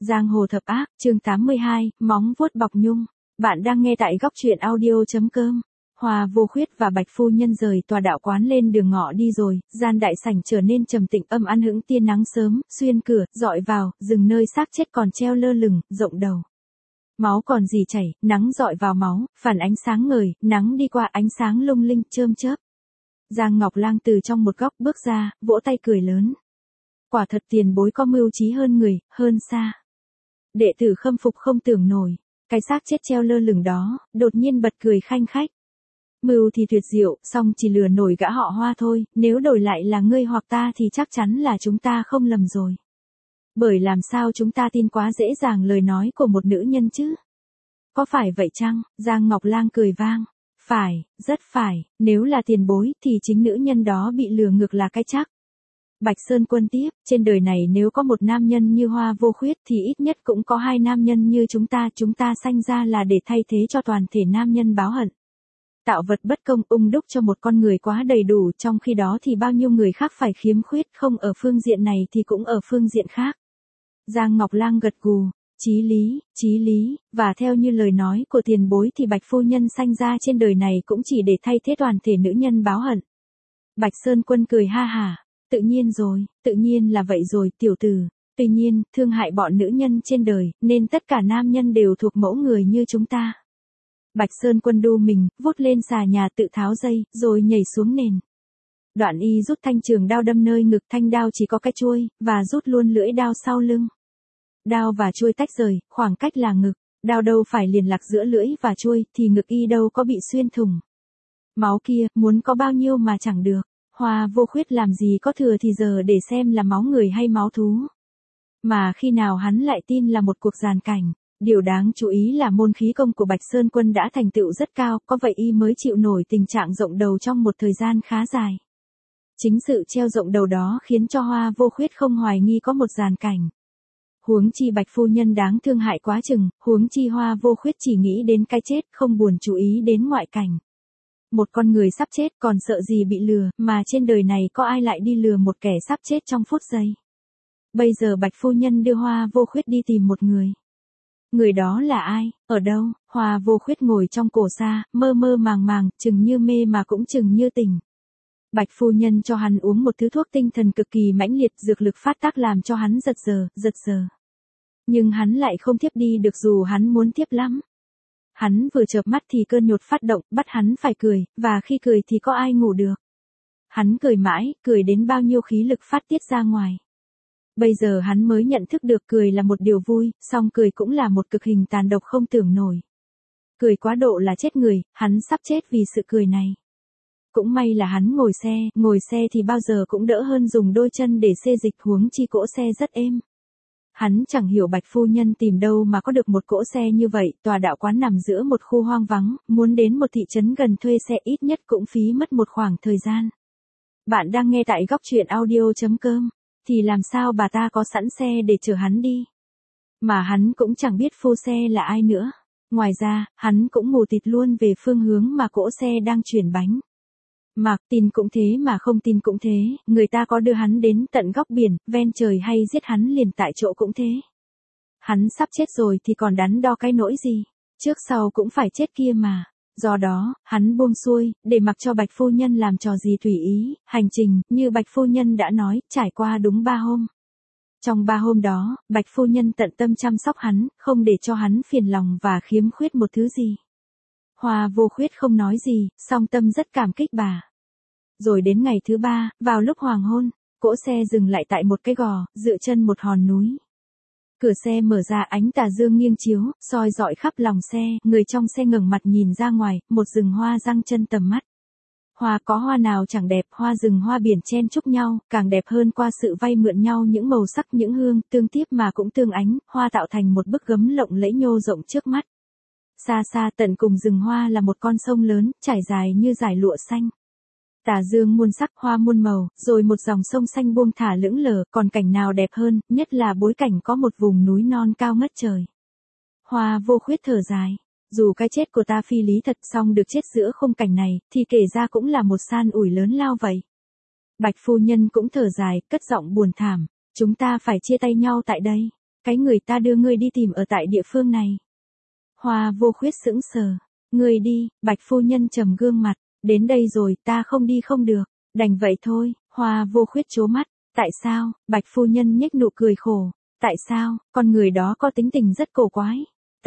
Giang hồ thập ác, chương 82, móng vuốt bọc nhung. Bạn đang nghe tại góc truyện audio.com. Hoa Vô Khuyết và Bạch phu nhân rời tòa đạo quán lên đường ngọ đi rồi, gian đại sảnh trở nên trầm tĩnh âm ăn hững tia nắng sớm, xuyên cửa, dọi vào, rừng nơi xác chết còn treo lơ lửng, rộng đầu. Máu còn rỉ chảy, nắng dọi vào máu, phản ánh sáng ngời, nắng đi qua ánh sáng lung linh, chớm chớp. Giang Ngọc Lang từ trong một góc bước ra, vỗ tay cười lớn. Quả thật tiền bối có mưu trí hơn người, hơn xa. Đệ tử khâm phục không tưởng nổi, cái xác chết treo lơ lửng đó, đột nhiên bật cười khanh khách. Mưu thì tuyệt diệu, song chỉ lừa nổi gã họ Hoa thôi, nếu đổi lại là ngươi hoặc ta thì chắc chắn là chúng ta không lầm rồi. Bởi làm sao chúng ta tin quá dễ dàng lời nói của một nữ nhân chứ? Có phải vậy chăng? Giang Ngọc Lang cười vang. Phải, rất phải, nếu là tiền bối thì chính nữ nhân đó bị lừa ngược là cái chắc. Bạch Sơn Quân tiếp, trên đời này nếu có một nam nhân như Hoa Vô Khuyết thì ít nhất cũng có hai nam nhân như chúng ta sanh ra là để thay thế cho toàn thể nam nhân báo hận. Tạo vật bất công ung đúc cho một con người quá đầy đủ, trong khi đó thì bao nhiêu người khác phải khiếm khuyết không ở phương diện này thì cũng ở phương diện khác. Giang Ngọc Lang gật gù, chí lý, và theo như lời nói của tiền bối thì Bạch phu nhân sanh ra trên đời này cũng chỉ để thay thế toàn thể nữ nhân báo hận. Bạch Sơn Quân cười ha hả. Tự nhiên rồi, tự nhiên là vậy rồi tiểu tử. Tuy nhiên, thương hại bọn nữ nhân trên đời, nên tất cả nam nhân đều thuộc mẫu người như chúng ta. Bạch Sơn Quân đu mình, vút lên xà nhà tự tháo dây, rồi nhảy xuống nền. Đoạn y rút thanh trường đao đâm nơi ngực, thanh đao chỉ có cái chuôi, và rút luôn lưỡi đao sau lưng. Đao và chuôi tách rời, khoảng cách là ngực, đao đâu phải liền lạc giữa lưỡi và chuôi, thì ngực y đâu có bị xuyên thủng. Máu kia, muốn có bao nhiêu mà chẳng được. Hoa Vô Khuyết làm gì có thừa thì giờ để xem là máu người hay máu thú. Mà khi nào hắn lại tin là một cuộc giàn cảnh. Điều đáng chú ý là môn khí công của Bạch Sơn Quân đã thành tựu rất cao, có vậy y mới chịu nổi tình trạng rộng đầu trong một thời gian khá dài. Chính sự treo rộng đầu đó khiến cho Hoa Vô Khuyết không hoài nghi có một giàn cảnh. Huống chi Bạch phu nhân đáng thương hại quá chừng, huống chi Hoa Vô Khuyết chỉ nghĩ đến cái chết, không buồn chú ý đến ngoại cảnh. Một con người sắp chết còn sợ gì bị lừa, mà trên đời này có ai lại đi lừa một kẻ sắp chết trong phút giây. Bây giờ Bạch phu nhân đưa Hoa Vô Khuyết đi tìm một người. Người đó là ai, ở đâu? Hoa Vô Khuyết ngồi trong cổ xa, mơ mơ màng màng, chừng như mê mà cũng chừng như tỉnh. Bạch phu nhân cho hắn uống một thứ thuốc tinh thần cực kỳ mãnh liệt, dược lực phát tác làm cho hắn giật giờ. Nhưng hắn lại không thiếp đi được dù hắn muốn thiếp lắm. Hắn vừa chợp mắt thì cơn nhột phát động, bắt hắn phải cười, và khi cười thì có ai ngủ được. Hắn cười mãi, cười đến bao nhiêu khí lực phát tiết ra ngoài. Bây giờ hắn mới nhận thức được cười là một điều vui, song cười cũng là một cực hình tàn độc không tưởng nổi. Cười quá độ là chết người, hắn sắp chết vì sự cười này. Cũng may là hắn ngồi xe thì bao giờ cũng đỡ hơn dùng đôi chân để xê dịch, huống chi cỗ xe rất êm. Hắn chẳng hiểu Bạch phu nhân tìm đâu mà có được một cỗ xe như vậy, tòa đạo quán nằm giữa một khu hoang vắng, muốn đến một thị trấn gần thuê xe ít nhất cũng phí mất một khoảng thời gian. Bạn đang nghe tại góc truyện audio.com, thì làm sao bà ta có sẵn xe để chở hắn đi. Mà hắn cũng chẳng biết phu xe là ai nữa. Ngoài ra, hắn cũng mù tịt luôn về phương hướng mà cỗ xe đang chuyển bánh. Mà tin cũng thế mà không tin cũng thế, người ta có đưa hắn đến tận góc biển, ven trời hay giết hắn liền tại chỗ cũng thế. Hắn sắp chết rồi thì còn đắn đo cái nỗi gì, trước sau cũng phải chết kia mà. Do đó, hắn buông xuôi, để mặc cho Bạch phu nhân làm trò gì tùy ý, hành trình, như Bạch phu nhân đã nói, trải qua đúng 3 hôm. Trong 3 hôm đó, Bạch phu nhân tận tâm chăm sóc hắn, không để cho hắn phiền lòng và khiếm khuyết một thứ gì. Hoa Vô Khuyết không nói gì, song tâm rất cảm kích bà. Rồi đến ngày thứ 3, vào lúc hoàng hôn, cỗ xe dừng lại tại một cái gò, dựa chân một hòn núi. Cửa xe mở ra, ánh tà dương nghiêng chiếu, soi rọi khắp lòng xe, người trong xe ngẩng mặt nhìn ra ngoài, một rừng hoa giăng chân tầm mắt. Hoa có hoa nào chẳng đẹp, hoa rừng hoa biển chen chúc nhau, càng đẹp hơn qua sự vay mượn nhau những màu sắc những hương, tương tiếp mà cũng tương ánh, hoa tạo thành một bức gấm lộng lẫy nhô rộng trước mắt. Xa xa tận cùng rừng hoa là một con sông lớn, trải dài như dải lụa xanh. Tà dương muôn sắc, hoa muôn màu, rồi một dòng sông xanh buông thả lững lờ, còn cảnh nào đẹp hơn, nhất là bối cảnh có một vùng núi non cao ngất trời. Hoa Vô Khuyết thở dài, dù cái chết của ta phi lý thật, song được chết giữa khung cảnh này, thì kể ra cũng là một san ủi lớn lao vậy. Bạch phu nhân cũng thở dài, cất giọng buồn thảm, chúng ta phải chia tay nhau tại đây. Cái người ta đưa ngươi đi tìm ở tại địa phương này. Hoa Vô Khuyết sững sờ. Ngươi đi, Bạch phu nhân trầm gương mặt. Đến đây rồi, ta không đi không được. Đành vậy thôi, Hoa Vô Khuyết trố mắt. Tại sao? Bạch phu nhân nhếch nụ cười khổ. Tại sao? Con người đó có tính tình rất cổ quái.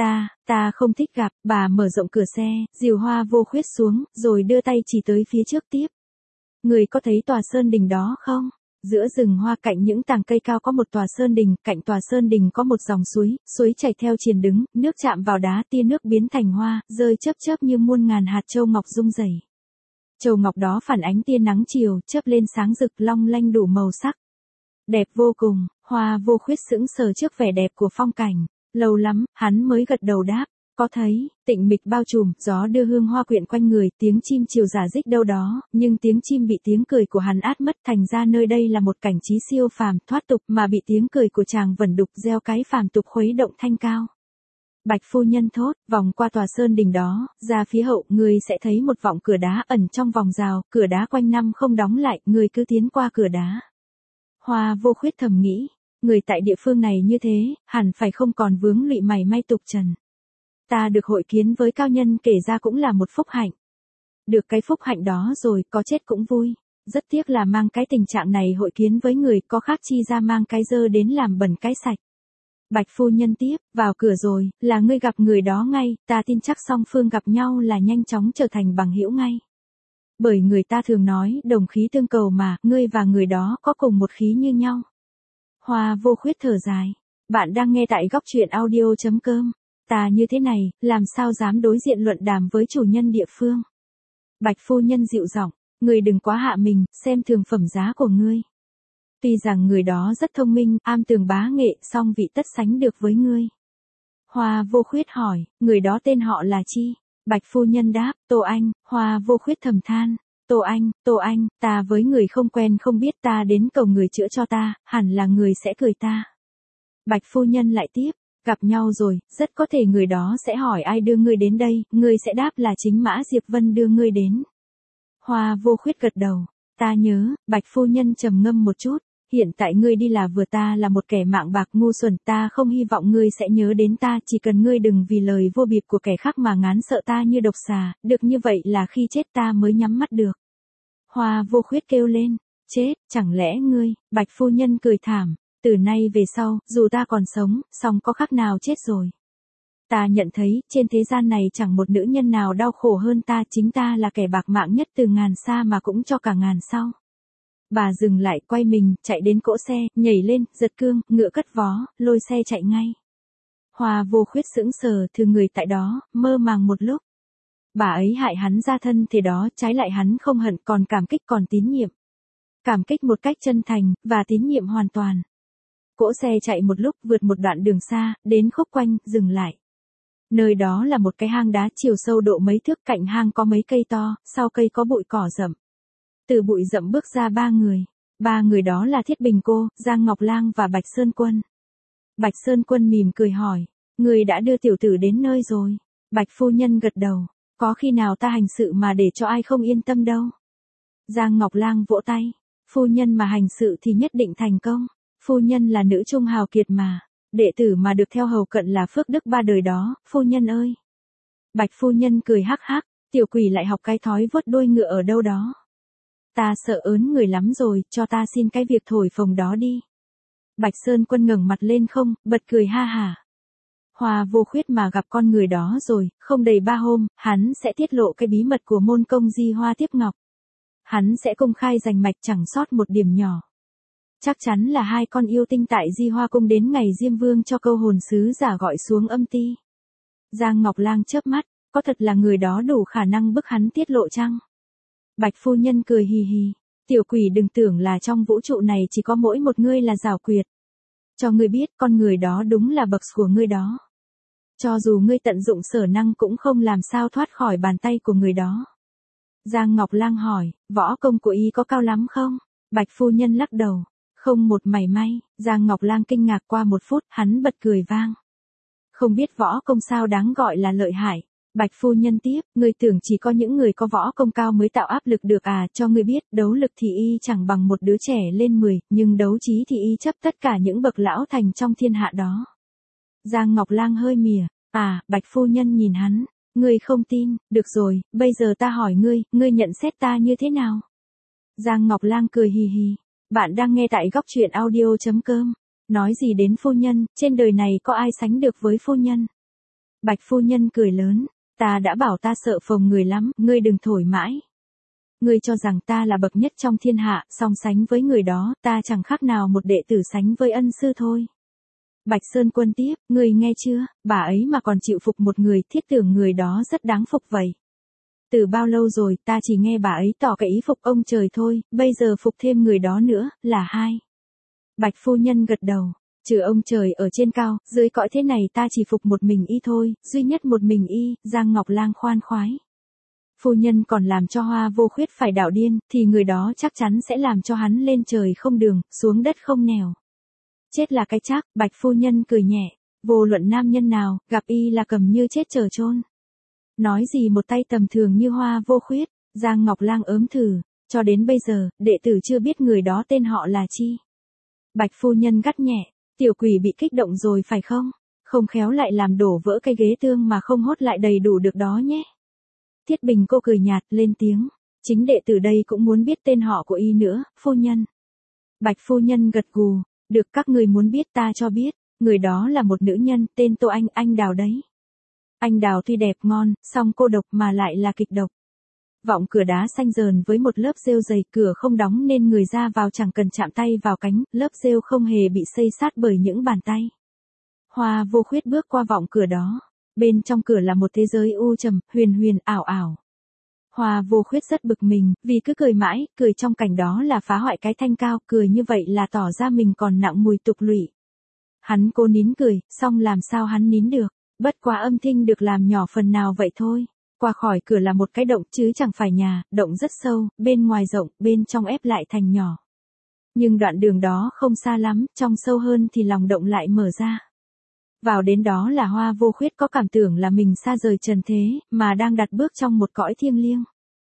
Ta không thích gặp. Bà mở rộng cửa xe, dìu Hoa Vô Khuyết xuống, rồi đưa tay chỉ tới phía trước tiếp. Người có thấy tòa sơn đình đó không? Giữa rừng hoa cạnh những tàng cây cao có một tòa sơn đình, cạnh tòa sơn đình có một dòng suối chảy theo triền đứng, nước chạm vào đá, tia nước biến thành hoa, rơi chớp chớp như muôn ngàn hạt châu ngọc rung rẩy. Châu ngọc đó phản ánh tia nắng chiều, chớp lên sáng rực long lanh đủ màu sắc. Đẹp vô cùng, Hoa Vô Khuyết sững sờ trước vẻ đẹp của phong cảnh. Lâu lắm, hắn mới gật đầu đáp. Có thấy, tịnh mịch bao trùm, gió đưa hương hoa quyện quanh người, tiếng chim chiều rả rích đâu đó, nhưng tiếng chim bị tiếng cười của hắn át mất, thành ra nơi đây là một cảnh trí siêu phàm, thoát tục mà bị tiếng cười của chàng vẩn đục gieo cái phàm tục khuấy động thanh cao. Bạch phu nhân thốt, vòng qua tòa sơn đình đó, ra phía hậu, người sẽ thấy một vọng cửa đá ẩn trong vòng rào, cửa đá quanh năm không đóng lại, người cứ tiến qua cửa đá. Hoa Vô Khuyết thầm nghĩ, người tại địa phương này như thế, hẳn phải không còn vướng lụy mảy may tục trần. Ta được hội kiến với cao nhân kể ra cũng là một phúc hạnh. Được cái phúc hạnh đó rồi, có chết cũng vui. Rất tiếc là mang cái tình trạng này hội kiến với người, có khác chi ra mang cái dơ đến làm bẩn cái sạch. Bạch phu nhân tiếp, vào cửa rồi, là ngươi gặp người đó ngay, ta tin chắc song phương gặp nhau là nhanh chóng trở thành bằng hữu ngay. Bởi người ta thường nói, đồng khí tương cầu mà, ngươi và người đó có cùng một khí như nhau. Hoa Vô Khuyết thở dài. Bạn đang nghe tại góc truyện audio.com. Ta như thế này, làm sao dám đối diện luận đàm với chủ nhân địa phương. Bạch phu nhân dịu giọng, ngươi đừng quá hạ mình, xem thường phẩm giá của ngươi. Tuy rằng người đó rất thông minh, am tường bá nghệ, song vị tất sánh được với ngươi. Hoa Vô Khuyết hỏi, người đó tên họ là chi? Bạch phu nhân đáp, Tô Anh. Hoa Vô Khuyết thầm than, Tô Anh, ta với người không quen không biết, ta đến cầu người chữa cho ta, hẳn là người sẽ cười ta. Bạch phu nhân lại tiếp, gặp nhau rồi, rất có thể người đó sẽ hỏi ai đưa ngươi đến đây, ngươi sẽ đáp là chính Mã Diệp Vân đưa ngươi đến. Hoa Vô Khuyết gật đầu, ta nhớ. Bạch phu nhân trầm ngâm một chút, hiện tại ngươi đi là vừa, ta là một kẻ mạng bạc ngu xuẩn, ta không hy vọng ngươi sẽ nhớ đến ta, chỉ cần ngươi đừng vì lời vô bịp của kẻ khác mà ngán sợ ta như độc xà, được như vậy là khi chết ta mới nhắm mắt được. Hoa Vô Khuyết kêu lên, chết, chẳng lẽ ngươi? Bạch phu nhân cười thảm, từ nay về sau, dù ta còn sống, song có khác nào chết rồi. Ta nhận thấy, trên thế gian này chẳng một nữ nhân nào đau khổ hơn ta, chính ta là kẻ bạc mạng nhất từ ngàn xa mà cũng cho cả ngàn sau. Bà dừng lại, quay mình, chạy đến cỗ xe, nhảy lên, giật cương, ngựa cất vó, lôi xe chạy ngay. Hoa Vô Khuyết sững sờ, thừa người tại đó, mơ màng một lúc. Bà ấy hại hắn ra thân thế đó, trái lại hắn không hận, còn cảm kích, còn tín nhiệm. Cảm kích một cách chân thành, và tín nhiệm hoàn toàn. Cỗ xe chạy một lúc, vượt một đoạn đường xa, đến khúc quanh, dừng lại. Nơi đó là một cái hang đá chiều sâu độ mấy thước, cạnh hang có mấy cây to, sau cây có bụi cỏ rậm. Từ bụi rậm bước ra ba người. Ba người đó là Thiết Bình Cô, Giang Ngọc Lang và Bạch Sơn Quân. Bạch Sơn Quân mỉm cười hỏi, người đã đưa tiểu tử đến nơi rồi. Bạch phu nhân gật đầu, có khi nào ta hành sự mà để cho ai không yên tâm đâu. Giang Ngọc Lang vỗ tay, phu nhân mà hành sự thì nhất định thành công. Phu nhân là nữ trung hào kiệt mà, đệ tử mà được theo hầu cận là phước đức ba đời đó, phu nhân ơi. Bạch phu nhân cười hắc hắc, tiểu quỷ lại học cái thói vuốt đuôi ngựa ở đâu đó. Ta sợ ớn người lắm rồi, cho ta xin cái việc thổi phồng đó đi. Bạch Sơn Quân ngẩng mặt lên không, bật cười ha hả. Hoa Vô Khuyết mà gặp con người đó rồi, không đầy 3 hôm, hắn sẽ tiết lộ cái bí mật của môn công Di Hoa Tiếp Ngọc. Hắn sẽ công khai rành mạch chẳng sót một điểm nhỏ. Chắc chắn là hai con yêu tinh tại Di Hoa Cung đến ngày Diêm Vương cho câu hồn sứ giả gọi xuống âm ti. Giang Ngọc Lang chớp mắt, có thật là người đó đủ khả năng bức hắn tiết lộ chăng? Bạch phu nhân cười hì hì, tiểu quỷ đừng tưởng là trong vũ trụ này chỉ có mỗi một ngươi là giảo quyệt. Cho ngươi biết, con người đó đúng là bậc của ngươi đó. Cho dù ngươi tận dụng sở năng cũng không làm sao thoát khỏi bàn tay của người đó. Giang Ngọc Lang hỏi, võ công của y có cao lắm không? Bạch phu nhân lắc đầu, không một mảy may. Giang Ngọc Lang kinh ngạc qua một phút, hắn bật cười vang. Không biết võ công sao đáng gọi là lợi hại. Bạch phu nhân tiếp, ngươi tưởng chỉ có những người có võ công cao mới tạo áp lực được à, cho ngươi biết, đấu lực thì y chẳng bằng một đứa trẻ lên 10, nhưng đấu trí thì y chấp tất cả những bậc lão thành trong thiên hạ đó. Giang Ngọc Lang hơi mỉa, Bạch phu nhân nhìn hắn, ngươi không tin, được rồi, bây giờ ta hỏi ngươi, ngươi nhận xét ta như thế nào? Giang Ngọc Lang cười hì hì, bạn đang nghe tại góc truyện audio.com, nói gì đến phu nhân, trên đời này có ai sánh được với phu nhân? Bạch phu nhân cười lớn, ta đã bảo ta sợ phồng người lắm, ngươi đừng thổi mãi. Ngươi cho rằng ta là bậc nhất trong thiên hạ, song sánh với người đó, ta chẳng khác nào một đệ tử sánh với ân sư thôi. Bạch Sơn Quân tiếp, ngươi nghe chưa, bà ấy mà còn chịu phục một người, thiết tưởng người đó rất đáng phục vậy. Từ bao lâu rồi, ta chỉ nghe bà ấy tỏ cái ý phục ông trời thôi, bây giờ phục thêm người đó nữa, là hai. Bạch phu nhân gật đầu, trừ ông trời ở trên cao, dưới cõi thế này ta chỉ phục một mình y thôi, duy nhất một mình y, Giang Ngọc Lang khoan khoái. Phu nhân còn làm cho Hoa Vô Khuyết phải đảo điên, thì người đó chắc chắn sẽ làm cho hắn lên trời không đường, xuống đất không nẻo. Chết là cái chắc, Bạch phu nhân cười nhẹ, vô luận nam nhân nào, gặp y là cầm như chết chờ chôn. Nói gì một tay tầm thường như Hoa Vô Khuyết, Giang Ngọc Lang ớm thử, cho đến bây giờ, đệ tử chưa biết người đó tên họ là chi. Bạch phu nhân gắt nhẹ, tiểu quỷ bị kích động rồi phải không? Không khéo lại làm đổ vỡ cái ghế tương mà không hốt lại đầy đủ được đó nhé. Thiết Bình cô cười nhạt lên tiếng, chính đệ tử đây cũng muốn biết tên họ của y nữa, phu nhân. Bạch phu nhân gật gù, được các người muốn biết ta cho biết, người đó là một nữ nhân tên Tô Anh Đào đấy. Anh Đào tuy đẹp ngon, song cô độc mà lại là kịch độc. Vọng cửa đá xanh dờn với một lớp rêu dày, cửa không đóng nên người ra vào chẳng cần chạm tay vào cánh, lớp rêu không hề bị xây sát bởi những bàn tay. Hoa Vô Khuyết bước qua vọng cửa đó, bên trong cửa là một thế giới u trầm, huyền huyền ảo ảo. Hoa Vô Khuyết rất bực mình, vì cứ cười mãi, cười trong cảnh đó là phá hoại cái thanh cao, cười như vậy là tỏ ra mình còn nặng mùi tục lụy. Hắn cố nín cười, song làm sao hắn nín được, bất quá âm thanh được làm nhỏ phần nào vậy thôi. Qua khỏi cửa là một cái động chứ chẳng phải nhà, động rất sâu, bên ngoài rộng, bên trong ép lại thành nhỏ. Nhưng đoạn đường đó không xa lắm, trong sâu hơn thì lòng động lại mở ra. Vào đến đó là Hoa Vô Khuyết có cảm tưởng là mình xa rời trần thế, mà đang đặt bước trong một cõi thiêng liêng.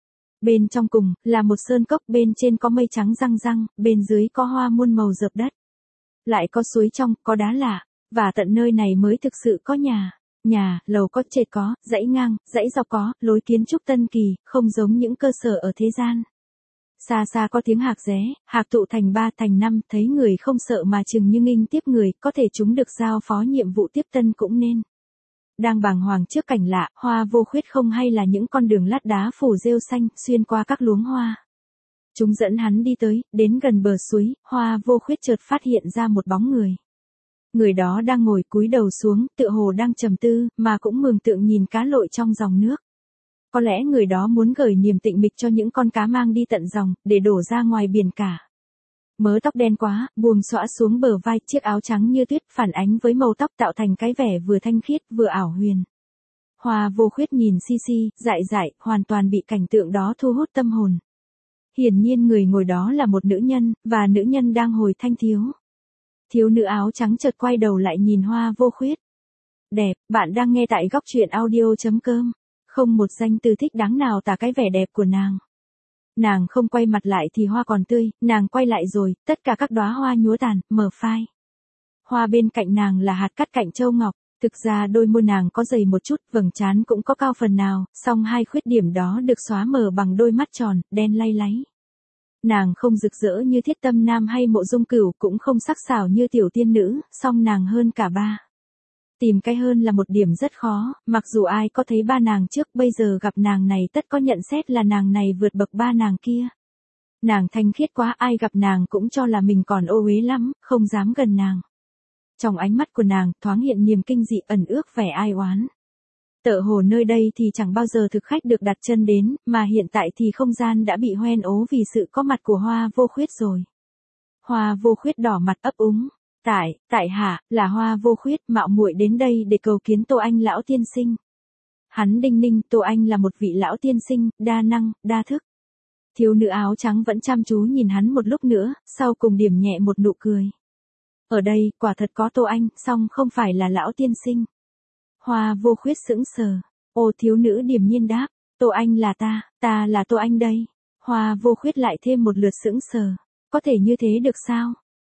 Bên trong cùng, là một sơn cốc, bên trên có mây trắng răng răng, bên dưới có hoa muôn màu rợp đất. Lại có suối trong, có đá lạ, và tận nơi này mới thực sự có nhà. Nhà, lầu có, trệt có, dãy ngang, dãy dọc có, lối kiến trúc tân kỳ, không giống những cơ sở ở thế gian. Xa xa có tiếng hạc ré, hạc tụ thành 3 thành 5, thấy người không sợ mà chừng như nghinh tiếp người, có thể chúng được giao phó nhiệm vụ tiếp tân cũng nên. Đang bàng hoàng trước cảnh lạ, Hoa Vô Khuyết không hay là những con đường lát đá phủ rêu xanh, xuyên qua các luống hoa. Chúng dẫn hắn đi tới, đến gần bờ suối, Hoa Vô Khuyết chợt phát hiện ra một bóng người. Người đó đang ngồi cúi đầu xuống, tựa hồ đang trầm tư, mà cũng mường tượng nhìn cá lội trong dòng nước. Có lẽ người đó muốn gửi niềm tịnh mịch cho những con cá mang đi tận dòng, để đổ ra ngoài biển cả. Mớ tóc đen quá, buông xõa xuống bờ vai, chiếc áo trắng như tuyết, phản ánh với màu tóc tạo thành cái vẻ vừa thanh khiết, vừa ảo huyền. Hoa Vô Khuyết nhìn si, dại, hoàn toàn bị cảnh tượng đó thu hút tâm hồn. Hiển nhiên người ngồi đó là một nữ nhân, và nữ nhân đang hồi thanh thiếu. Thiếu nữ áo trắng chợt quay đầu lại nhìn Hoa Vô Khuyết. Đẹp, bạn đang nghe tại góc truyện audio.com. Không một danh từ thích đáng nào tả cái vẻ đẹp của nàng. Nàng không quay mặt lại thì hoa còn tươi, nàng quay lại rồi, tất cả các đóa hoa nhúa tàn, mờ phai. Hoa bên cạnh nàng là hạt cát cạnh châu ngọc, thực ra đôi môi nàng có dày một chút, vầng trán cũng có cao phần nào, song hai khuyết điểm đó được xóa mờ bằng đôi mắt tròn, đen lay láy. Nàng không rực rỡ như Thiết Tâm Nam hay Mộ Dung Cửu, cũng không sắc sảo như tiểu tiên nữ, song nàng hơn cả ba. Tìm cái hơn là một điểm rất khó, mặc dù ai có thấy ba nàng trước, bây giờ gặp nàng này tất có nhận xét là nàng này vượt bậc ba nàng kia. Nàng thanh khiết quá, ai gặp nàng cũng cho là mình còn ô uế lắm, không dám gần nàng. Trong ánh mắt của nàng, thoáng hiện niềm kinh dị, ẩn ước vẻ ai oán. Tựa hồ nơi đây thì chẳng bao giờ thực khách được đặt chân đến, mà hiện tại thì không gian đã bị hoen ố vì sự có mặt của Hoa Vô Khuyết rồi. Hoa Vô Khuyết đỏ mặt ấp úng. Tại hạ, là Hoa Vô Khuyết, mạo muội đến đây để cầu kiến Tô Anh lão tiên sinh. Hắn đinh ninh, Tô Anh là một vị lão tiên sinh, đa năng, đa thức. Thiếu nữ áo trắng vẫn chăm chú nhìn hắn một lúc nữa, sau cùng điểm nhẹ một nụ cười. Ở đây, quả thật có Tô Anh, song không phải là lão tiên sinh. Hoa Vô Khuyết sững sờ. Ô, thiếu nữ điềm nhiên đáp, Tô Anh là ta là Tô Anh đây. Hoa Vô Khuyết lại thêm một lượt sững sờ. Có thể như thế được sao?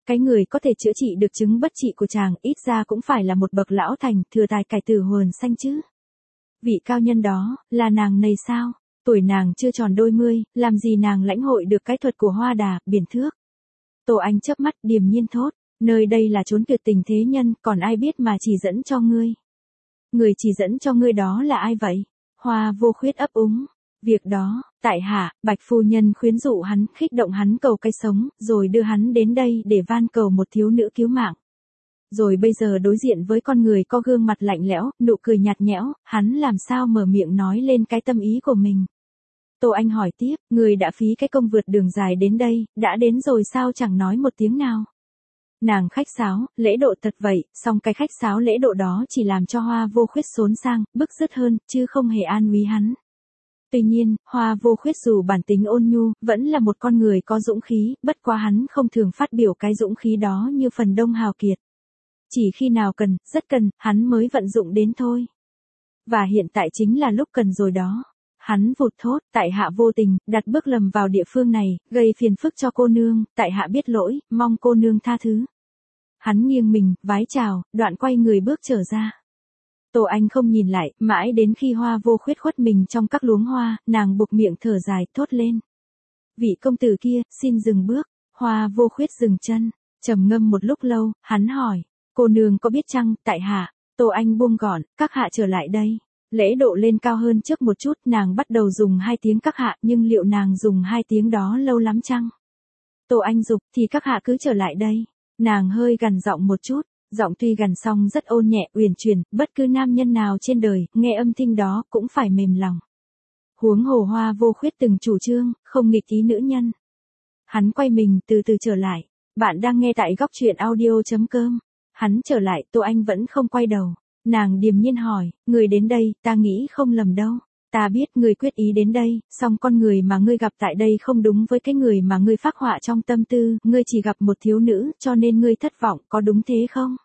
Cái người có thể chữa trị được chứng bất trị của chàng ít ra cũng phải là một bậc lão thành, thừa tài cải tử hồn xanh chứ. Vị cao nhân đó, là nàng này sao? Tuổi nàng chưa tròn đôi mươi, làm gì nàng lãnh hội được cái thuật của hoa đà, biển thước. Tô Anh chớp mắt điềm nhiên thốt, nơi đây là chốn tuyệt tình thế nhân, còn ai biết mà chỉ dẫn cho ngươi. Người chỉ dẫn cho ngươi đó là ai vậy? Hoa Vô Khuyết ấp úng. Việc đó, tại hạ, Bạch phu nhân khuyến dụ hắn, khích động hắn cầu cái sống, rồi đưa hắn đến đây để van cầu một thiếu nữ cứu mạng. Rồi bây giờ đối diện với con người có gương mặt lạnh lẽo, nụ cười nhạt nhẽo, hắn làm sao mở miệng nói lên cái tâm ý của mình. Tô Anh hỏi tiếp, người đã phí cái công vượt đường dài đến đây, đã đến rồi sao chẳng nói một tiếng nào. Nàng khách sáo, lễ độ thật vậy, song cái khách sáo lễ độ đó chỉ làm cho Hoa Vô Khuyết xốn sang, bức rứt hơn, chứ không hề an ủi hắn. Tuy nhiên, Hoa Vô Khuyết dù bản tính ôn nhu, vẫn là một con người có dũng khí, bất quá hắn không thường phát biểu cái dũng khí đó như phần đông hào kiệt. Chỉ khi nào cần, rất cần, hắn mới vận dụng đến thôi. Và hiện tại chính là lúc cần rồi đó. Hắn vụt thốt, tại hạ vô tình, đặt bước lầm vào địa phương này, gây phiền phức cho cô nương, tại hạ biết lỗi, mong cô nương tha thứ. Hắn nghiêng mình, vái chào, đoạn quay người bước trở ra. Tô Anh không nhìn lại, mãi đến khi Hoa Vô Khuyết khuất mình trong các luống hoa, nàng buộc miệng thở dài, thốt lên. Vị công tử kia, xin dừng bước. Hoa Vô Khuyết dừng chân, trầm ngâm một lúc lâu, hắn hỏi, cô nương có biết chăng, tại hạ. Tô Anh buông gọn, các hạ trở lại đây. Lễ độ lên cao hơn trước một chút, nàng bắt đầu dùng 2 tiếng các hạ, nhưng liệu nàng dùng 2 tiếng đó lâu lắm chăng? Tô Anh dục, thì các hạ cứ trở lại đây. Nàng hơi gằn giọng một chút, giọng tuy gằn xong rất ôn nhẹ, uyển chuyển, bất cứ nam nhân nào trên đời, nghe âm thanh đó cũng phải mềm lòng. Huống hồ Hoa Vô Khuyết từng chủ trương, không nghịch ý nữ nhân. Hắn quay mình từ từ trở lại. Bạn đang nghe tại góc truyện audio.com. Hắn trở lại, Tô Anh vẫn không quay đầu. Nàng điềm nhiên hỏi, người đến đây, ta nghĩ không lầm đâu. Ta biết người quyết ý đến đây, song con người mà ngươi gặp tại đây không đúng với cái người mà ngươi phác họa trong tâm tư, ngươi chỉ gặp một thiếu nữ, cho nên ngươi thất vọng, có đúng thế không?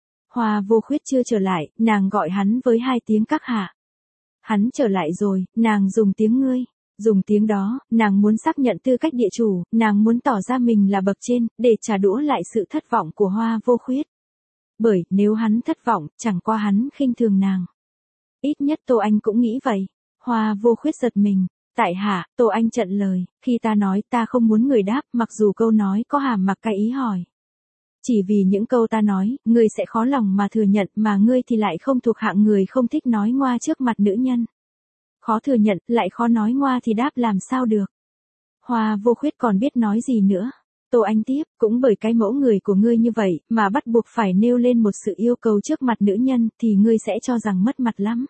Hoa Vô Khuyết chưa trở lại, nàng gọi hắn với 2 tiếng các hạ. Hắn trở lại rồi, nàng dùng tiếng ngươi. Dùng tiếng đó, nàng muốn xác nhận tư cách địa chủ, nàng muốn tỏ ra mình là bậc trên, để trả đũa lại sự thất vọng của Hoa Vô Khuyết. Bởi, nếu hắn thất vọng, chẳng qua hắn khinh thường nàng. Ít nhất Tô Anh cũng nghĩ vậy. Hoa Vô Khuyết giật mình. Tại hạ, Tô Anh chặn lời, khi ta nói ta không muốn người đáp, mặc dù câu nói có hàm mặc cái ý hỏi. Chỉ vì những câu ta nói, ngươi sẽ khó lòng mà thừa nhận, mà ngươi thì lại không thuộc hạng người không thích nói ngoa trước mặt nữ nhân. Khó thừa nhận, lại khó nói ngoa thì đáp làm sao được. Hoa Vô Khuyết còn biết nói gì nữa. Tô Anh tiếp, cũng bởi cái mẫu người của ngươi như vậy, mà bắt buộc phải nêu lên một sự yêu cầu trước mặt nữ nhân, thì ngươi sẽ cho rằng mất mặt lắm.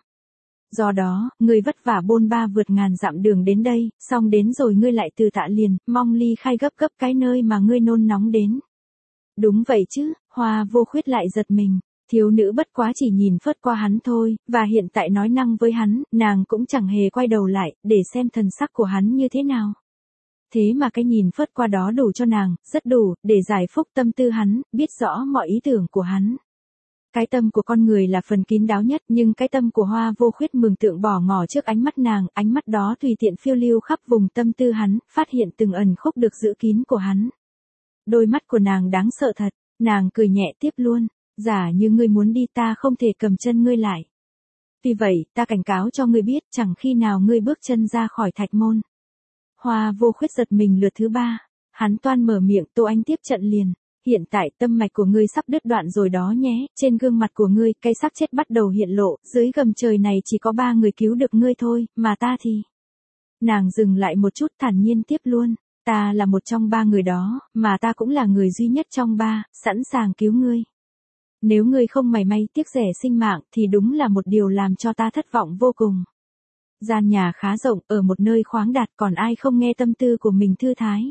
Do đó, ngươi vất vả bôn ba vượt ngàn dặm đường đến đây, xong đến rồi ngươi lại từ tạ liền, mong ly khai gấp gấp cái nơi mà ngươi nôn nóng đến. Đúng vậy chứ, Hoa Vô Khuyết lại giật mình. Thiếu nữ bất quá chỉ nhìn phớt qua hắn thôi, và hiện tại nói năng với hắn, nàng cũng chẳng hề quay đầu lại, để xem thần sắc của hắn như thế nào. Thế mà cái nhìn phớt qua đó đủ cho nàng, rất đủ, để giải phúc tâm tư hắn, biết rõ mọi ý tưởng của hắn. Cái tâm của con người là phần kín đáo nhất, nhưng cái tâm của Hoa Vô Khuyết mường tượng bỏ ngỏ trước ánh mắt nàng, ánh mắt đó tùy tiện phiêu lưu khắp vùng tâm tư hắn, phát hiện từng ẩn khúc được giữ kín của hắn. Đôi mắt của nàng đáng sợ thật, nàng cười nhẹ tiếp luôn, giả như ngươi muốn đi ta không thể cầm chân ngươi lại. Vì vậy, ta cảnh cáo cho ngươi biết, chẳng khi nào ngươi bước chân ra khỏi thạch môn. Hoa Vô Khuyết giật mình lượt thứ 3, hắn toan mở miệng, Tô Anh tiếp trận liền. Hiện tại tâm mạch của ngươi sắp đứt đoạn rồi đó nhé, trên gương mặt của ngươi, cái xác chết bắt đầu hiện lộ, dưới gầm trời này chỉ có 3 người cứu được ngươi thôi, mà ta thì. Nàng dừng lại một chút thản nhiên tiếp luôn, ta là một trong 3 người đó, mà ta cũng là người duy nhất trong 3, sẵn sàng cứu ngươi. Nếu ngươi không mảy may tiếc rẻ sinh mạng thì đúng là một điều làm cho ta thất vọng vô cùng. Gian nhà khá rộng, ở một nơi khoáng đạt, còn ai không nghe tâm tư của mình thư thái.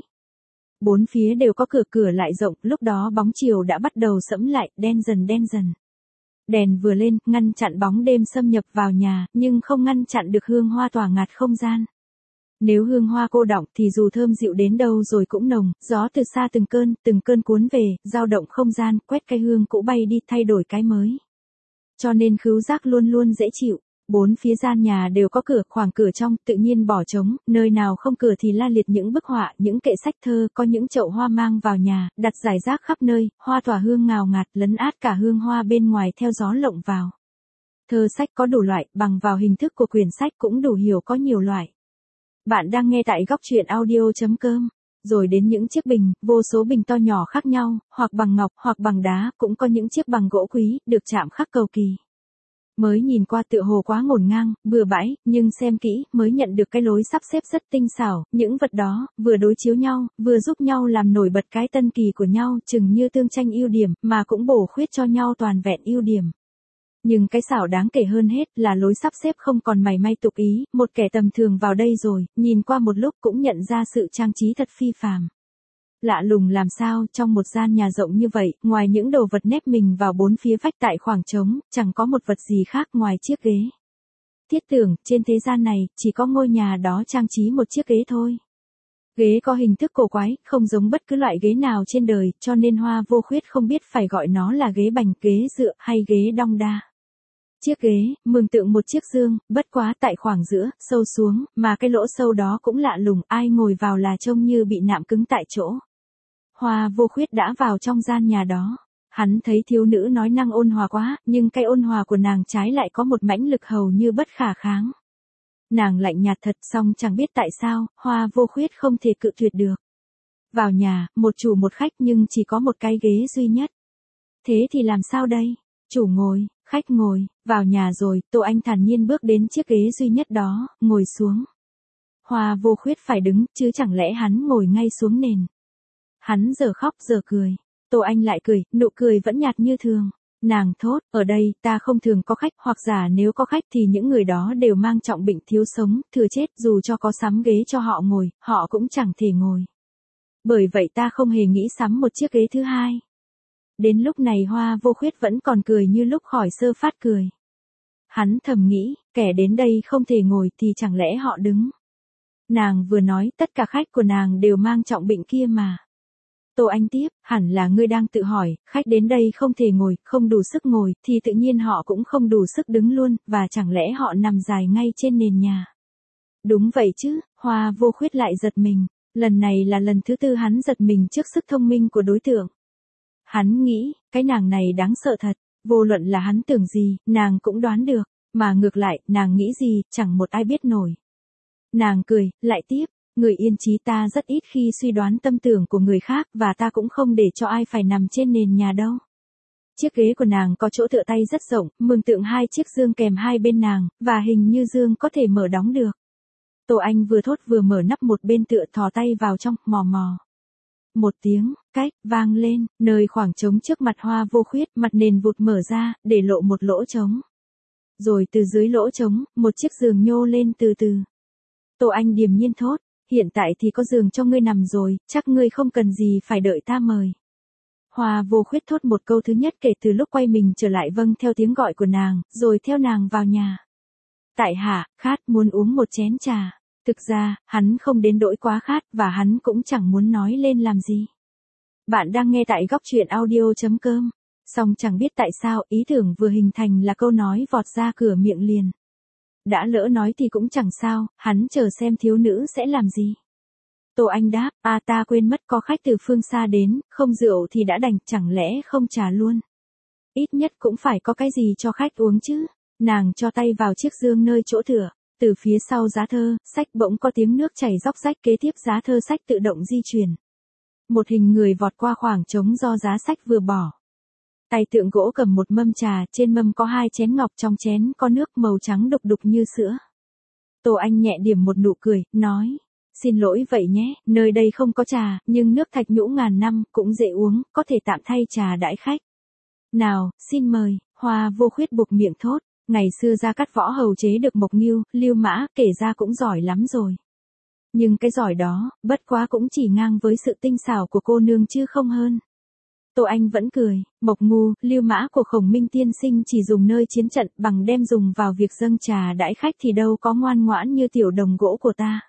4 phía đều có cửa lại rộng, lúc đó bóng chiều đã bắt đầu sẫm lại, đen dần. Đèn vừa lên, ngăn chặn bóng đêm xâm nhập vào nhà, nhưng không ngăn chặn được hương hoa tỏa ngạt không gian. Nếu hương hoa cô đọng thì dù thơm dịu đến đâu rồi cũng nồng, gió từ xa từng cơn cuốn về, dao động không gian, quét cái hương cũ bay đi thay đổi cái mới. Cho nên khứu giác luôn luôn dễ chịu. Bốn phía gian nhà đều có cửa, khoảng cửa trong tự nhiên bỏ trống, nơi nào không cửa thì la liệt những bức họa, những kệ sách thơ, có những chậu hoa mang vào nhà, đặt rải rác khắp nơi, hoa tỏa hương ngào ngạt, lấn át cả hương hoa bên ngoài theo gió lộng vào. Thơ sách có đủ loại, bằng vào hình thức của quyển sách cũng đủ hiểu có nhiều loại. Bạn đang nghe tại góc truyện audio.com. Rồi đến những chiếc bình, vô số bình to nhỏ khác nhau, hoặc bằng ngọc, hoặc bằng đá, cũng có những chiếc bằng gỗ quý, được chạm khắc cầu kỳ. Mới nhìn qua tựa hồ quá ngổn ngang, bừa bãi, nhưng xem kỹ, mới nhận được cái lối sắp xếp rất tinh xảo, những vật đó, vừa đối chiếu nhau, vừa giúp nhau làm nổi bật cái tân kỳ của nhau, chừng như tương tranh ưu điểm, mà cũng bổ khuyết cho nhau toàn vẹn ưu điểm. Nhưng cái xảo đáng kể hơn hết là lối sắp xếp không còn mảy may tục ý, một kẻ tầm thường vào đây rồi, nhìn qua một lúc cũng nhận ra sự trang trí thật phi phàm. Lạ lùng làm sao, trong một gian nhà rộng như vậy, ngoài những đồ vật nép mình vào bốn phía vách tại khoảng trống, chẳng có một vật gì khác ngoài chiếc ghế. Thiết tưởng, trên thế gian này, chỉ có ngôi nhà đó trang trí một chiếc ghế thôi. Ghế có hình thức cổ quái, không giống bất cứ loại ghế nào trên đời, cho nên Hoa Vô Khuyết không biết phải gọi nó là ghế bành, ghế dựa hay ghế đong đa. Chiếc ghế, mường tượng một chiếc giường, bất quá tại khoảng giữa, sâu xuống, mà cái lỗ sâu đó cũng lạ lùng, ai ngồi vào là trông như bị nạm cứng tại chỗ. Hoa Vô Khuyết đã vào trong gian nhà đó. Hắn thấy thiếu nữ nói năng ôn hòa quá, nhưng cái ôn hòa của nàng trái lại có một mãnh lực hầu như bất khả kháng. Nàng lạnh nhạt thật, song chẳng biết tại sao, Hoa Vô Khuyết không thể cự tuyệt được. Vào nhà, một chủ một khách nhưng chỉ có một cái ghế duy nhất. Thế thì làm sao đây? Chủ ngồi, khách ngồi, vào nhà rồi, Tô Anh thản nhiên bước đến chiếc ghế duy nhất đó, ngồi xuống. Hoa Vô Khuyết phải đứng, chứ chẳng lẽ hắn ngồi ngay xuống nền. Hắn giờ khóc giờ cười. Tô Anh lại cười, nụ cười vẫn nhạt như thường. Nàng thốt, ở đây, ta không thường có khách, hoặc giả nếu có khách thì những người đó đều mang trọng bệnh thiếu sống, thừa chết, dù cho có sắm ghế cho họ ngồi, họ cũng chẳng thể ngồi. Bởi vậy ta không hề nghĩ sắm một chiếc ghế thứ hai. Đến lúc này Hoa Vô Khuyết vẫn còn cười như lúc khỏi sơ phát cười. Hắn thầm nghĩ, kẻ đến đây không thể ngồi thì chẳng lẽ họ đứng. Nàng vừa nói, tất cả khách của nàng đều mang trọng bệnh kia mà. Tô Anh tiếp, hẳn là ngươi đang tự hỏi, khách đến đây không thể ngồi, không đủ sức ngồi, thì tự nhiên họ cũng không đủ sức đứng luôn, và chẳng lẽ họ nằm dài ngay trên nền nhà. Đúng vậy chứ, Hoa Vô Khuyết lại giật mình, lần này là lần thứ tư hắn giật mình trước sức thông minh của đối tượng. Hắn nghĩ, cái nàng này đáng sợ thật, vô luận là hắn tưởng gì, nàng cũng đoán được, mà ngược lại, nàng nghĩ gì, chẳng một ai biết nổi. Nàng cười, lại tiếp. Người yên trí ta rất ít khi suy đoán tâm tưởng của người khác và ta cũng không để cho ai phải nằm trên nền nhà đâu. Chiếc ghế của nàng có chỗ tựa tay rất rộng, mường tượng hai chiếc giường kèm hai bên nàng, và hình như giường có thể mở đóng được. Tô Anh vừa thốt vừa mở nắp một bên tựa thò tay vào trong, mò mò. Một tiếng, cách, vang lên, nơi khoảng trống trước mặt Hoa Vô Khuyết, mặt nền vụt mở ra, để lộ một lỗ trống. Rồi từ dưới lỗ trống, một chiếc giường nhô lên từ từ. Tô Anh điềm nhiên thốt. Hiện tại thì có giường cho ngươi nằm rồi, chắc ngươi không cần gì phải đợi ta mời. Hoa Vô Khuyết thốt một câu thứ nhất kể từ lúc quay mình trở lại vâng theo tiếng gọi của nàng, rồi theo nàng vào nhà. Tại hạ, khát muốn uống một chén trà. Thực ra, hắn không đến nỗi quá khát và hắn cũng chẳng muốn nói lên làm gì. Bạn đang nghe tại góc truyện audio.com. Song chẳng biết tại sao ý tưởng vừa hình thành là câu nói vọt ra cửa miệng liền. Đã lỡ nói thì cũng chẳng sao, hắn chờ xem thiếu nữ sẽ làm gì. Tô Anh đáp, ta quên mất có khách từ phương xa đến, không rượu thì đã đành, chẳng lẽ không trà luôn. Ít nhất cũng phải có cái gì cho khách uống chứ. Nàng cho tay vào chiếc giường nơi chỗ tựa, từ phía sau giá thơ, sách bỗng có tiếng nước chảy róc rách, kế tiếp giá thơ sách tự động di chuyển. Một hình người vọt qua khoảng trống do giá sách vừa bỏ. Tay tượng gỗ cầm một mâm trà, trên mâm có hai chén ngọc, trong chén có nước màu trắng đục đục như sữa. Tô Anh nhẹ điểm một nụ cười, nói, xin lỗi vậy nhé, nơi đây không có trà, nhưng nước thạch nhũ ngàn năm, cũng dễ uống, có thể tạm thay trà đãi khách. Nào, xin mời, Hoa Vô Khuyết buộc miệng thốt, ngày xưa Gia Cát Võ hầu chế được Mộc Ngưu, Lưu Mã, kể ra cũng giỏi lắm rồi. Nhưng cái giỏi đó, bất quá cũng chỉ ngang với sự tinh xảo của cô nương chứ không hơn. Tô Anh vẫn cười, Mộc Ngu, Lưu Mã của Khổng Minh tiên sinh chỉ dùng nơi chiến trận, bằng đem dùng vào việc dâng trà đãi khách thì đâu có ngoan ngoãn như tiểu đồng gỗ của ta.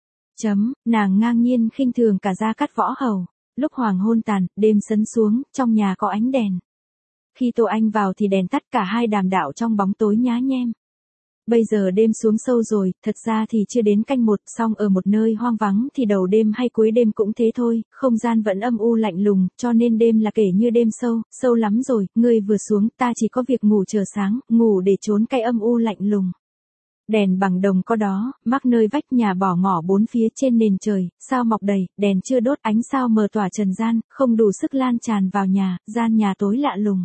Nàng ngang nhiên khinh thường cả Gia Cát Võ hầu. Lúc hoàng hôn tàn, đêm sấn xuống, trong nhà có ánh đèn. Khi Tô Anh vào thì đèn tắt, cả hai đàm đạo trong bóng tối nhá nhem. Bây giờ đêm xuống sâu rồi, thật ra thì chưa đến canh một, song ở một nơi hoang vắng thì đầu đêm hay cuối đêm cũng thế thôi, không gian vẫn âm u lạnh lùng, cho nên đêm là kể như đêm sâu, sâu lắm rồi, ngươi vừa xuống, ta chỉ có việc ngủ chờ sáng, ngủ để trốn cái âm u lạnh lùng. Đèn bằng đồng có đó, mắc nơi vách nhà bỏ ngỏ bốn phía trên nền trời, sao mọc đầy, đèn chưa đốt, ánh sao mờ tỏa trần gian, không đủ sức lan tràn vào nhà, gian nhà tối lạ lùng.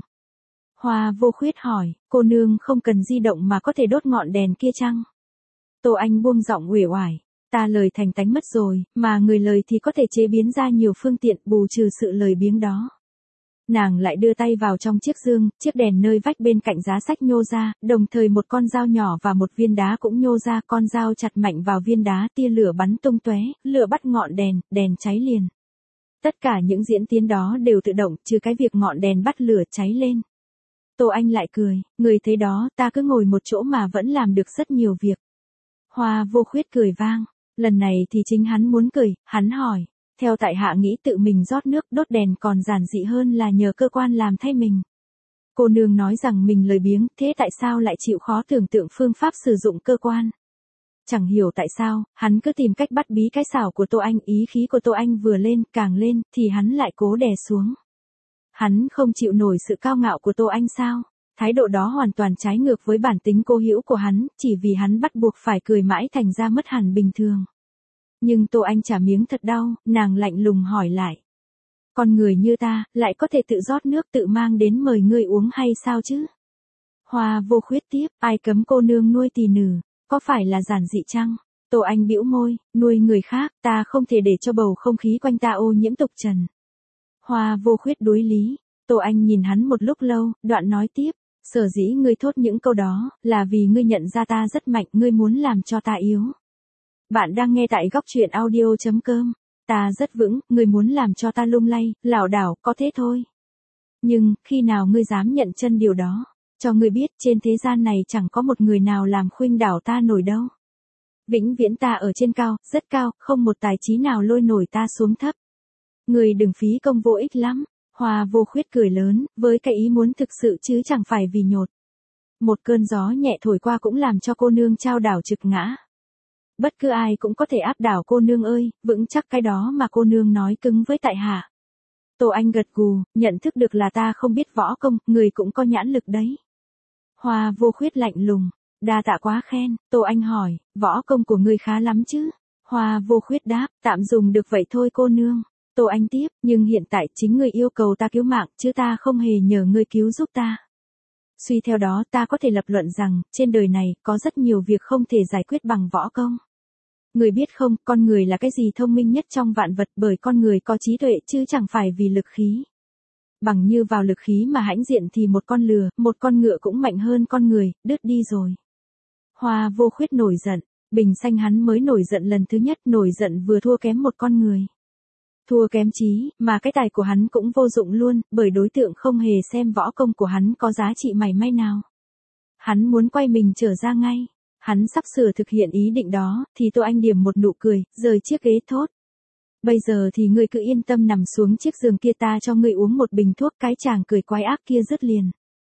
Hoa Vô Khuyết hỏi, cô nương không cần di động mà có thể đốt ngọn đèn kia chăng? Tô Anh buông giọng uể oải, ta lời thành tánh mất rồi, mà người lời thì có thể chế biến ra nhiều phương tiện bù trừ sự lời biếng đó. Nàng lại đưa tay vào trong chiếc dương, chiếc đèn nơi vách bên cạnh giá sách nhô ra, đồng thời một con dao nhỏ và một viên đá cũng nhô ra, con dao chặt mạnh vào viên đá, tia lửa bắn tung tóe, lửa bắt ngọn đèn, đèn cháy liền. Tất cả những diễn tiến đó đều tự động, trừ cái việc ngọn đèn bắt lửa cháy lên. Tô Anh lại cười, người thấy đó, ta cứ ngồi một chỗ mà vẫn làm được rất nhiều việc. Hoa Vô Khuyết cười vang, lần này thì chính hắn muốn cười, hắn hỏi, theo tại hạ nghĩ tự mình rót nước đốt đèn còn giản dị hơn là nhờ cơ quan làm thay mình. Cô nương nói rằng mình lười biếng, thế tại sao lại chịu khó tưởng tượng phương pháp sử dụng cơ quan? Chẳng hiểu tại sao, hắn cứ tìm cách bắt bí cái xảo của Tô Anh, ý khí của Tô Anh vừa lên, càng lên, thì hắn lại cố đè xuống. Hắn không chịu nổi sự cao ngạo của Tô Anh sao? Thái độ đó hoàn toàn trái ngược với bản tính cô hữu của hắn, chỉ vì hắn bắt buộc phải cười mãi thành ra mất hẳn bình thường. Nhưng Tô Anh chả miếng thật đau, nàng lạnh lùng hỏi lại. Con người như ta, lại có thể tự rót nước tự mang đến mời ngươi uống hay sao chứ? Hoa Vô Khuyết tiếp, ai cấm cô nương nuôi tỳ nữ, có phải là giản dị chăng? Tô Anh bĩu môi, nuôi người khác, ta không thể để cho bầu không khí quanh ta ô nhiễm tục trần. Hoa Vô Khuyết đối lý, Tô Anh nhìn hắn một lúc lâu, đoạn nói tiếp, sở dĩ ngươi thốt những câu đó, là vì ngươi nhận ra ta rất mạnh, ngươi muốn làm cho ta yếu. Bạn đang nghe tại góc truyện audio.com, ta rất vững, ngươi muốn làm cho ta lung lay, lảo đảo, có thế thôi. Nhưng, khi nào ngươi dám nhận chân điều đó, cho ngươi biết trên thế gian này chẳng có một người nào làm khuynh đảo ta nổi đâu. Vĩnh viễn ta ở trên cao, rất cao, không một tài trí nào lôi nổi ta xuống thấp. Ngươi đừng phí công vô ích lắm. Hoa Vô Khuyết cười lớn, với cái ý muốn thực sự chứ chẳng phải vì nhột. Một cơn gió nhẹ thổi qua cũng làm cho cô nương chao đảo trực ngã. Bất cứ ai cũng có thể áp đảo cô nương ơi, vững chắc cái đó mà cô nương nói cứng với tại hạ. Tô Anh gật gù, nhận thức được là ta không biết võ công, người cũng có nhãn lực đấy. Hoa Vô Khuyết lạnh lùng, đa tạ quá khen, Tô Anh hỏi, võ công của ngươi khá lắm chứ? Hoa Vô Khuyết đáp, tạm dùng được vậy thôi cô nương. Tô Anh tiếp, nhưng hiện tại chính ngươi yêu cầu ta cứu mạng, chứ ta không hề nhờ ngươi cứu giúp ta. Suy theo đó ta có thể lập luận rằng, trên đời này, có rất nhiều việc không thể giải quyết bằng võ công. Người biết không, con người là cái gì thông minh nhất trong vạn vật bởi con người có trí tuệ chứ chẳng phải vì lực khí. Bằng như vào lực khí mà hãnh diện thì một con lừa, một con ngựa cũng mạnh hơn con người, đứt đi rồi. Hoa Vô Khuyết nổi giận, bình xanh hắn mới nổi giận lần thứ nhất, nổi giận vừa thua kém một con người. Thua kém trí, mà cái tài của hắn cũng vô dụng luôn, bởi đối tượng không hề xem võ công của hắn có giá trị mảy may nào. Hắn muốn quay mình trở ra ngay. Hắn sắp sửa thực hiện ý định đó, thì Tô Anh điểm một nụ cười, rời chiếc ghế thốt. Bây giờ thì ngươi cứ yên tâm nằm xuống chiếc giường kia, ta cho ngươi uống một bình thuốc. Cái chàng cười quái ác kia dứt liền.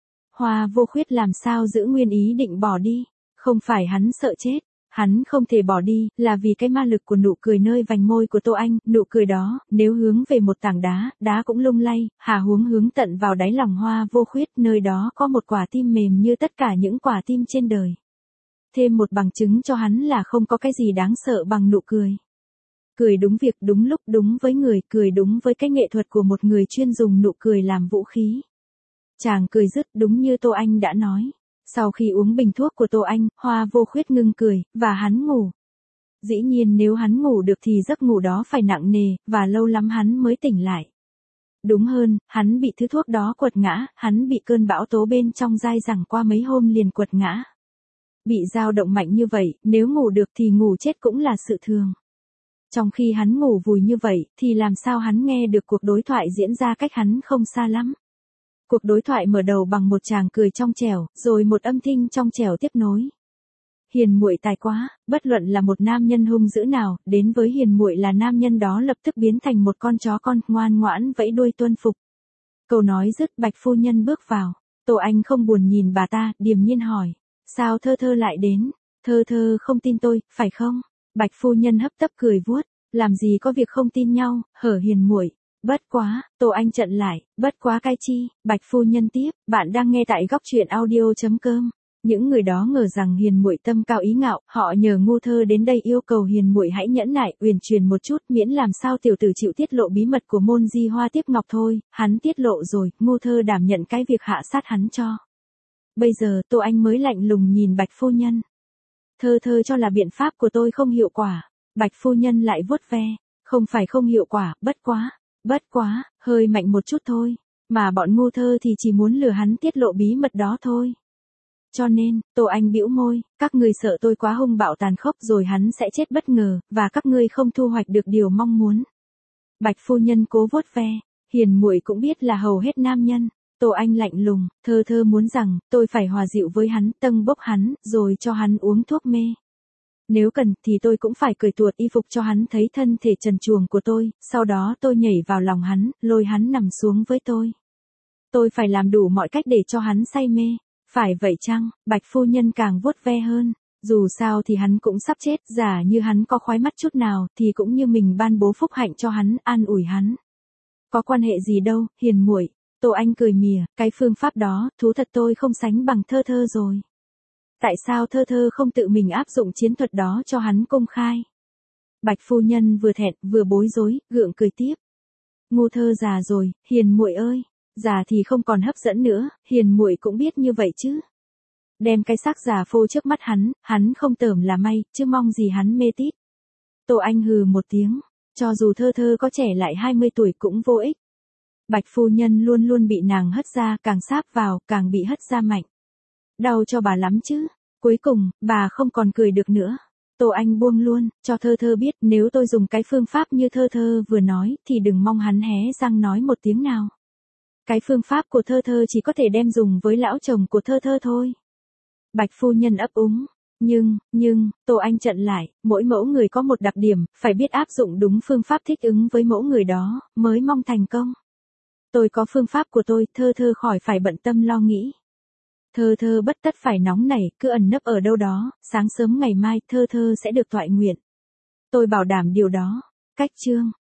Hoa Vô Khuyết làm sao giữ nguyên ý định bỏ đi, không phải hắn sợ chết. Hắn không thể bỏ đi, là vì cái ma lực của nụ cười nơi vành môi của Tô Anh, nụ cười đó, nếu hướng về một tảng đá, đá cũng lung lay, hà huống hướng tận vào đáy lòng Hoa Vô Khuyết, nơi đó có một quả tim mềm như tất cả những quả tim trên đời. Thêm một bằng chứng cho hắn là không có cái gì đáng sợ bằng nụ cười. Cười đúng việc, đúng lúc, đúng với người, cười đúng với cái nghệ thuật của một người chuyên dùng nụ cười làm vũ khí. Chàng cười dứt đúng như Tô Anh đã nói. Sau khi uống bình thuốc của Tô Anh, Hoa Vô Khuyết ngưng cười, và hắn ngủ. Dĩ nhiên nếu hắn ngủ được thì giấc ngủ đó phải nặng nề, và lâu lắm hắn mới tỉnh lại. Đúng hơn, hắn bị thứ thuốc đó quật ngã, hắn bị cơn bão tố bên trong dai dẳng qua mấy hôm liền quật ngã. Bị dao động mạnh như vậy, nếu ngủ được thì ngủ chết cũng là sự thường. Trong khi hắn ngủ vùi như vậy, thì làm sao hắn nghe được cuộc đối thoại diễn ra cách hắn không xa lắm. Cuộc đối thoại mở đầu bằng một tràng cười trong trẻo, rồi một âm thanh trong trẻo tiếp nối. Hiền muội tài quá, bất luận là một nam nhân hung dữ nào, đến với hiền muội là nam nhân đó lập tức biến thành một con chó con, ngoan ngoãn vẫy đuôi tuân phục. Câu nói dứt, Bạch phu nhân bước vào. Tô Anh không buồn nhìn bà ta, điềm nhiên hỏi, Sao thơ thơ lại đến? Thơ thơ không tin tôi, phải không? Bạch phu nhân hấp tấp cười vuốt, làm gì có việc không tin nhau, hở hiền muội. Bất quá, Tô Anh chặn lại, bất quá cái chi, Bạch phu nhân tiếp, bạn đang nghe tại góc truyện audio.com. Những người đó ngờ rằng hiền muội tâm cao ý ngạo, họ nhờ ngu thơ đến đây yêu cầu hiền muội hãy nhẫn nại, uyển chuyển một chút, miễn làm sao tiểu tử chịu tiết lộ bí mật của môn Di Hoa Tiếp Ngọc thôi, hắn tiết lộ rồi, ngu thơ đảm nhận cái việc hạ sát hắn cho. Bây giờ Tô Anh mới lạnh lùng nhìn Bạch phu nhân. Thơ thơ cho là biện pháp của tôi không hiệu quả. Bạch phu nhân lại vuốt ve, không phải không hiệu quả, bất quá, hơi mạnh một chút thôi, mà bọn ngu thơ thì chỉ muốn lừa hắn tiết lộ bí mật đó thôi. Cho nên, Tô Anh bĩu môi, các ngươi sợ tôi quá hung bạo tàn khốc rồi hắn sẽ chết bất ngờ, và các ngươi không thu hoạch được điều mong muốn. Bạch phu nhân cố vuốt ve, hiền muội cũng biết là hầu hết nam nhân. Tô Anh lạnh lùng, thơ thơ muốn rằng, tôi phải hòa dịu với hắn, tâng bốc hắn, rồi cho hắn uống thuốc mê. Nếu cần, thì tôi cũng phải cởi tuột y phục cho hắn thấy thân thể trần truồng của tôi, sau đó tôi nhảy vào lòng hắn, lôi hắn nằm xuống với tôi. Tôi phải làm đủ mọi cách để cho hắn say mê. Phải vậy chăng? Bạch phu nhân càng vuốt ve hơn. Dù sao thì hắn cũng sắp chết, giả như hắn có khoái mắt chút nào, thì cũng như mình ban bố phúc hạnh cho hắn, an ủi hắn. Có quan hệ gì đâu, hiền muội. Tô Anh cười mỉa, cái phương pháp đó, thú thật tôi không sánh bằng thơ thơ rồi. Tại sao thơ thơ không tự mình áp dụng chiến thuật đó cho hắn công khai? Bạch phu nhân vừa thẹn, vừa bối rối, gượng cười tiếp. Ngu thơ già rồi, hiền muội ơi. Già thì không còn hấp dẫn nữa, hiền muội cũng biết như vậy chứ. Đem cái xác già phô trước mắt hắn không tởm là may, chứ mong gì hắn mê tít. Tô Anh hừ một tiếng, cho dù thơ thơ có trẻ lại 20 tuổi cũng vô ích. Bạch phu nhân luôn luôn bị nàng hất ra, càng sáp vào, càng bị hất ra mạnh. Đau cho bà lắm chứ. Cuối cùng, bà không còn cười được nữa. Tô Anh buông luôn, cho thơ thơ biết nếu tôi dùng cái phương pháp như thơ thơ vừa nói, thì đừng mong hắn hé răng nói một tiếng nào. Cái phương pháp của thơ thơ chỉ có thể đem dùng với lão chồng của thơ thơ thôi. Bạch phu nhân ấp úng. Nhưng, Tô Anh chặn lại, mỗi mẫu người có một đặc điểm, phải biết áp dụng đúng phương pháp thích ứng với mẫu người đó, mới mong thành công. Tôi có phương pháp của tôi, thơ thơ khỏi phải bận tâm lo nghĩ. Thơ thơ bất tất phải nóng nảy, cứ ẩn nấp ở đâu đó, sáng sớm ngày mai thơ thơ sẽ được toại nguyện. Tôi bảo đảm điều đó. Cách chương